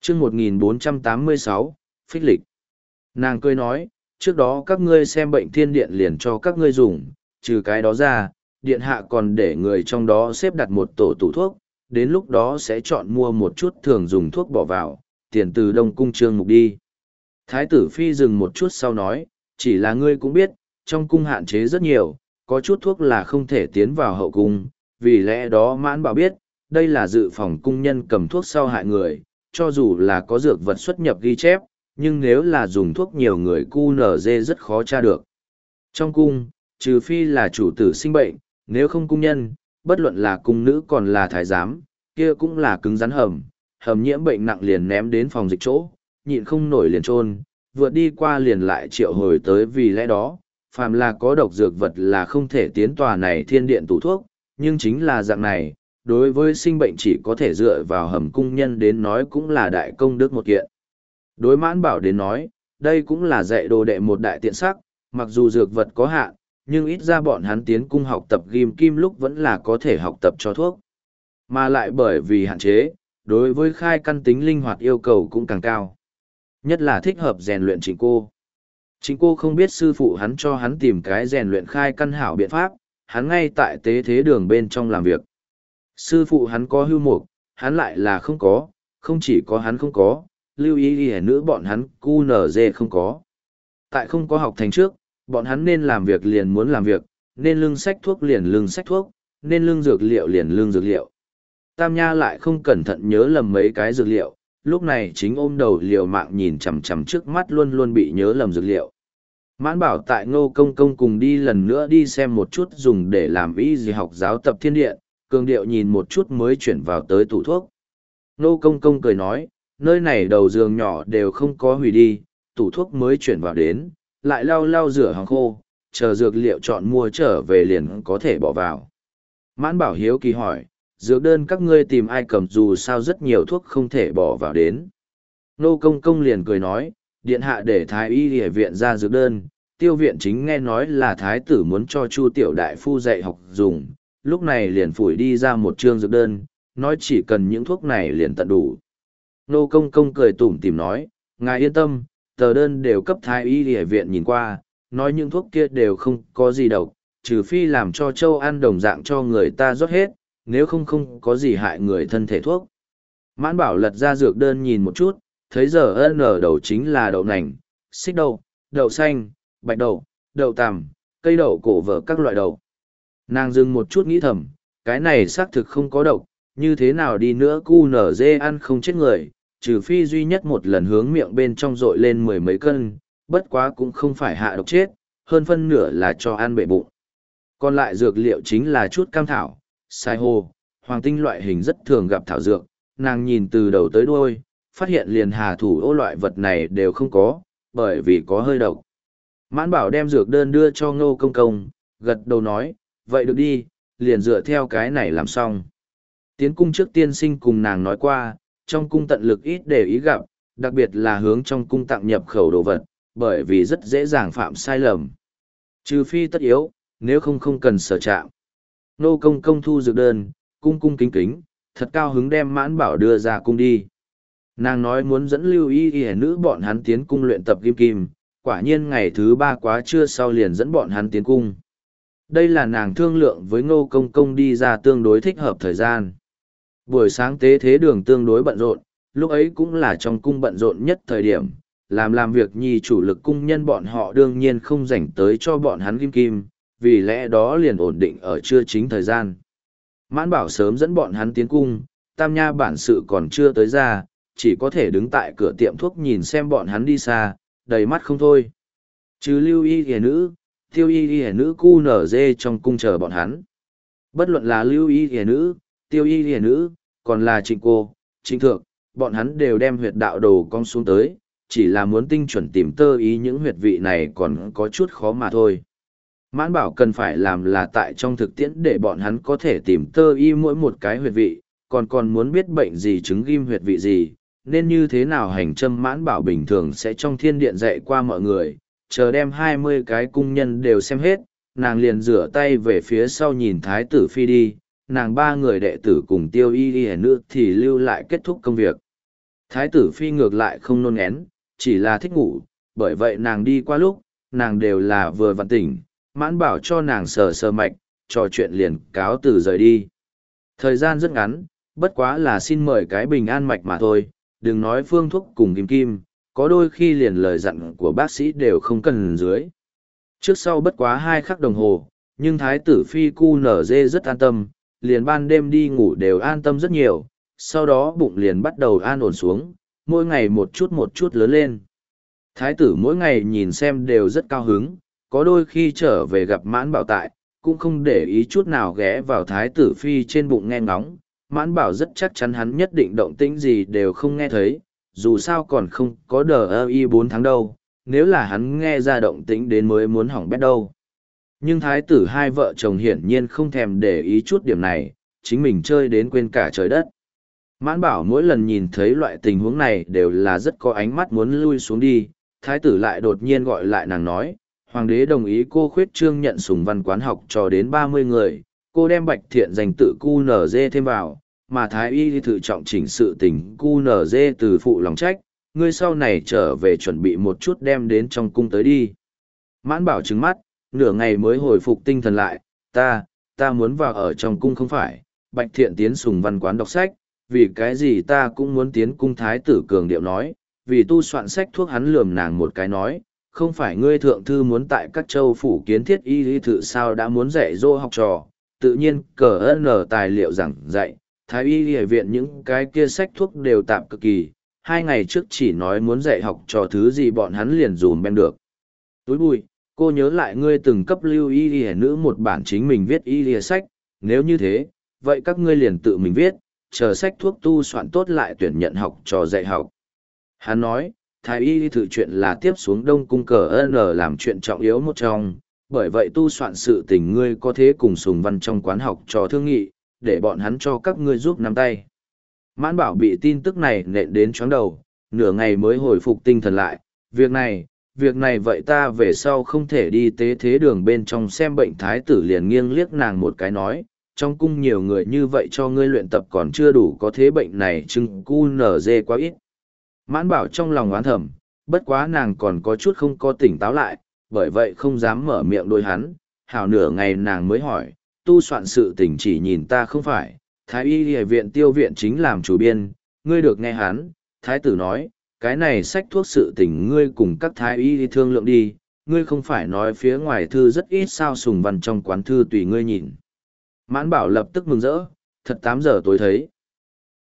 chương 1486, phích lịch. Nàng cười nói, trước đó các ngươi xem bệnh thiên điện liền cho các ngươi dùng, trừ cái đó ra, điện hạ còn để người trong đó xếp đặt một tổ tủ thuốc, đến lúc đó sẽ chọn mua một chút thường dùng thuốc bỏ vào, tiền từ Đông Cung Trương Mục đi. Thái tử Phi dừng một chút sau nói, chỉ là ngươi cũng biết, trong cung hạn chế rất nhiều, có chút thuốc là không thể tiến vào hậu cung, vì lẽ đó Mãn Bảo biết, đây là dự phòng cung nhân cầm thuốc sau hại người, cho dù là có dược vật xuất nhập ghi chép, nhưng nếu là dùng thuốc nhiều người QNZ rất khó tra được. Trong cung, trừ phi là chủ tử sinh bệnh, nếu không cung nhân, bất luận là cung nữ còn là thái giám, kia cũng là cứng rắn hầm nhiễm bệnh nặng liền ném đến phòng dịch chỗ, nhịn không nổi liền trôn, vượt đi qua liền lại triệu hồi tới, vì lẽ đó, phàm là có độc dược vật là không thể tiến tòa này thiên điện tủ thuốc, nhưng chính là dạng này, đối với sinh bệnh chỉ có thể dựa vào hầm cung nhân đến nói cũng là đại công đức một kiện. Đối Mãn Bảo đến nói, đây cũng là dạy đồ đệ một đại tiện sắc, mặc dù dược vật có hạn, nhưng ít ra bọn hắn tiến cung học tập ghim kim lúc vẫn là có thể học tập cho thuốc. Mà lại bởi vì hạn chế, đối với khai căn tính linh hoạt yêu cầu cũng càng cao. Nhất là thích hợp rèn luyện Trịnh Cô. Trịnh Cô không biết sư phụ hắn cho hắn tìm cái rèn luyện khai căn hảo biện pháp, hắn ngay tại tế thế đường bên trong làm việc. Sư phụ hắn có hưu mục, hắn lại là không có, không chỉ có hắn không có, lưu ý hẻ nữ bọn hắn QNZ không có. Tại không có học thành trước, bọn hắn nên làm việc liền muốn làm việc, nên lưng sách thuốc liền lưng sách thuốc, nên lưng dược liệu liền lưng dược liệu. Tam Nha lại không cẩn thận nhớ lầm mấy cái dược liệu, lúc này chính ôm đầu liều mạng nhìn chằm chằm trước mắt luôn luôn bị nhớ lầm dược liệu. Mãn Bảo tại Ngô Công Công cùng đi lần nữa đi xem một chút dùng để làm y gì học giáo tập thiên điện, cường điệu nhìn một chút mới chuyển vào tới tủ thuốc. Ngô Công Công cười nói, nơi này đầu giường nhỏ đều không có hủy đi, tủ thuốc mới chuyển vào đến, lại lau rửa hàng khô, chờ dược liệu chọn mua trở về liền có thể bỏ vào. Mãn Bảo hiếu kỳ hỏi, dược đơn các ngươi tìm ai cầm, dù sao rất nhiều thuốc không thể bỏ vào đến. Nô Công Công liền cười nói, điện hạ để thái y y viện ra dược đơn, tiêu viện chính nghe nói là thái tử muốn cho Chu tiểu đại phu dạy học dùng, lúc này liền phủi đi ra một chương dược đơn, nói chỉ cần những thuốc này liền tận đủ. Nô Công Công cười tủm tỉm nói, ngài yên tâm, tờ đơn đều cấp thái y y viện nhìn qua, nói những thuốc kia đều không có gì độc, trừ phi làm cho châu ăn đồng dạng cho người ta rót hết, nếu không có gì hại người thân thể thuốc. Mãn Bảo lật ra dược đơn nhìn một chút, thấy giờ ân ở đầu chính là đậu nành, xích đậu, đậu xanh, bạch đậu, đậu tằm, cây đậu cổ vở các loại đậu. Nàng dừng một chút nghĩ thầm, cái này xác thực không có độc, như thế nào đi nữa QNZ ăn không chết người, trừ phi duy nhất một lần hướng miệng bên trong rội lên 10 mấy cân, bất quá cũng không phải hạ độc chết, hơn phân nửa là cho ăn bể bụng. Còn lại dược liệu chính là chút cam thảo, sai hồ, hoàng tinh loại hình rất thường gặp thảo dược, nàng nhìn từ đầu tới đuôi, phát hiện liền hà thủ ô loại vật này đều không có, bởi vì có hơi độc. Mãn Bảo đem dược đơn đưa cho Ngô Công Công, gật đầu nói, vậy được đi, liền dựa theo cái này làm xong. Tiến cung trước tiên sinh cùng nàng nói qua, trong cung tận lực ít để ý gặp, đặc biệt là hướng trong cung tặng nhập khẩu đồ vật, bởi vì rất dễ dàng phạm sai lầm. Trừ phi tất yếu, nếu không cần sở chạm. Nô Công Công thu dược đơn, cung kính kính, thật cao hứng đem Mãn Bảo đưa ra cung đi. Nàng nói muốn dẫn lưu y y nữ bọn hắn tiến cung luyện tập kim kim, quả nhiên ngày thứ 3 quá trưa sau liền dẫn bọn hắn tiến cung. Đây là nàng thương lượng với Ngô Công Công đi ra tương đối thích hợp thời gian. Buổi sáng tế thế đường tương đối bận rộn, lúc ấy cũng là trong cung bận rộn nhất thời điểm, làm việc nhi chủ lực cung nhân bọn họ đương nhiên không rảnh tới cho bọn hắn kim kim, vì lẽ đó liền ổn định ở trưa chính thời gian. Mãn Bảo sớm dẫn bọn hắn tiến cung, Tam Nha bản sự còn chưa tới ra, chỉ có thể đứng tại cửa tiệm thuốc nhìn xem bọn hắn đi xa, đầy mắt không thôi. Trừ lưu y hề nữ, tiêu y hề nữ QNZ trong cung chờ bọn hắn. Bất luận là lưu y hề nữ, tiêu y hề nữ, còn là Trịnh Cô, Trịnh Thượng, bọn hắn đều đem huyệt đạo đồ cong xuống tới, chỉ là muốn tinh chuẩn tìm tơ ý những huyệt vị này còn có chút khó mà thôi. Mãn Bảo cần phải làm là tại trong thực tiễn để bọn hắn có thể tìm tơ y mỗi một cái huyệt vị, còn muốn biết bệnh gì chứng ghim huyệt vị gì, nên như thế nào hành châm. Mãn Bảo bình thường sẽ trong thiên điện dạy qua mọi người, chờ đem 20 cái cung nhân đều xem hết, nàng liền rửa tay về phía sau nhìn Thái tử Phi đi, nàng 3 người đệ tử cùng tiêu y y nữ thì lưu lại kết thúc công việc. Thái tử phi ngược lại không nôn ngén, chỉ là thích ngủ, bởi vậy nàng đi qua lúc, nàng đều là vừa vặn tỉnh, Mãn Bảo cho nàng sờ sờ mạch, trò chuyện liền cáo từ rời đi. Thời gian rất ngắn, bất quá là xin mời cái bình an mạch mà thôi, đừng nói phương thuốc cùng kim kim, có đôi khi liền lời dặn của bác sĩ đều không cần dưới. Trước sau bất quá 2 khắc đồng hồ, nhưng thái tử phi cu nở dê rất an tâm, liền ban đêm đi ngủ đều an tâm rất nhiều, sau đó bụng liền bắt đầu an ổn xuống, mỗi ngày một chút lớn lên. Thái tử mỗi ngày nhìn xem đều rất cao hứng, có đôi khi trở về gặp Mãn Bảo tại, cũng không để ý chút nào ghé vào thái tử phi trên bụng nghe ngóng. Mãn Bảo rất chắc chắn hắn nhất định động tĩnh gì đều không nghe thấy, dù sao còn không có đờ y 4 tháng đâu, nếu là hắn nghe ra động tĩnh đến mới muốn hỏng bét đâu. Nhưng thái tử hai vợ chồng hiển nhiên không thèm để ý chút điểm này, chính mình chơi đến quên cả trời đất. Mãn Bảo mỗi lần nhìn thấy loại tình huống này đều là rất có ánh mắt muốn lui xuống đi, thái tử lại đột nhiên gọi lại nàng nói, hoàng đế đồng ý cô khuyết trương nhận sùng văn quán học cho đến 30 người, cô đem bạch thiện dành tự cu nở dê thêm vào, mà thái y thì thử trọng chỉnh sự tình cu nở dê từ phụ lòng trách, ngươi sau này trở về chuẩn bị một chút đem đến trong cung tới đi. Mãn Bảo trừng mắt, nửa ngày mới hồi phục tinh thần lại, ta muốn vào ở trong cung không phải, bạch thiện tiến sùng văn quán đọc sách, vì cái gì ta cũng muốn tiến cung. Thái tử cường điệu nói, vì tu soạn sách thuốc. Hắn lườm nàng một cái nói, không phải ngươi thượng thư muốn tại các châu phủ kiến thiết y lý thự sao đã muốn dạy dỗ học trò, tự nhiên cờ nở tài liệu giảng dạy, thái y y viện những cái kia sách thuốc đều tạm cực kỳ, 2 ngày trước chỉ nói muốn dạy học trò thứ gì bọn hắn liền dùm bem được. Túi bụi, cô nhớ lại ngươi từng cấp lưu y y nữ một bản chính mình viết y y sách, nếu như thế, vậy các ngươi liền tự mình viết, chờ sách thuốc tu soạn tốt lại tuyển nhận học trò dạy học. Hắn nói, thái y thử chuyện là tiếp xuống đông cung cờ n làm chuyện trọng yếu một trong, bởi vậy tu soạn sự tình ngươi có thế cùng sùng văn trong quán học trò thương nghị, để bọn hắn cho các ngươi giúp nắm tay. Mãn Bảo bị tin tức này nện đến chóng đầu, nửa ngày mới hồi phục tinh thần lại, việc này vậy ta về sau không thể đi tế thế đường bên trong xem bệnh. Thái tử liền nghiêng liếc nàng một cái nói, trong cung nhiều người như vậy cho ngươi luyện tập còn chưa đủ, có thế bệnh này chừng cu nở dê quá ít. Mãn Bảo trong lòng oán thầm, bất quá nàng còn có chút không có tỉnh táo lại, bởi vậy không dám mở miệng đôi hắn. Hảo nửa ngày nàng mới hỏi, tu soạn sự tình chỉ nhìn ta không phải, thái y y viện tiêu viện chính làm chủ biên, ngươi được nghe hắn. Thái tử nói, cái này sách thuốc sự tình ngươi cùng các thái y thương lượng đi, ngươi không phải nói phía ngoài thư rất ít sao sùng văn trong quán thư tùy ngươi nhìn. Mãn Bảo lập tức mừng rỡ, thật 8 giờ tối thấy,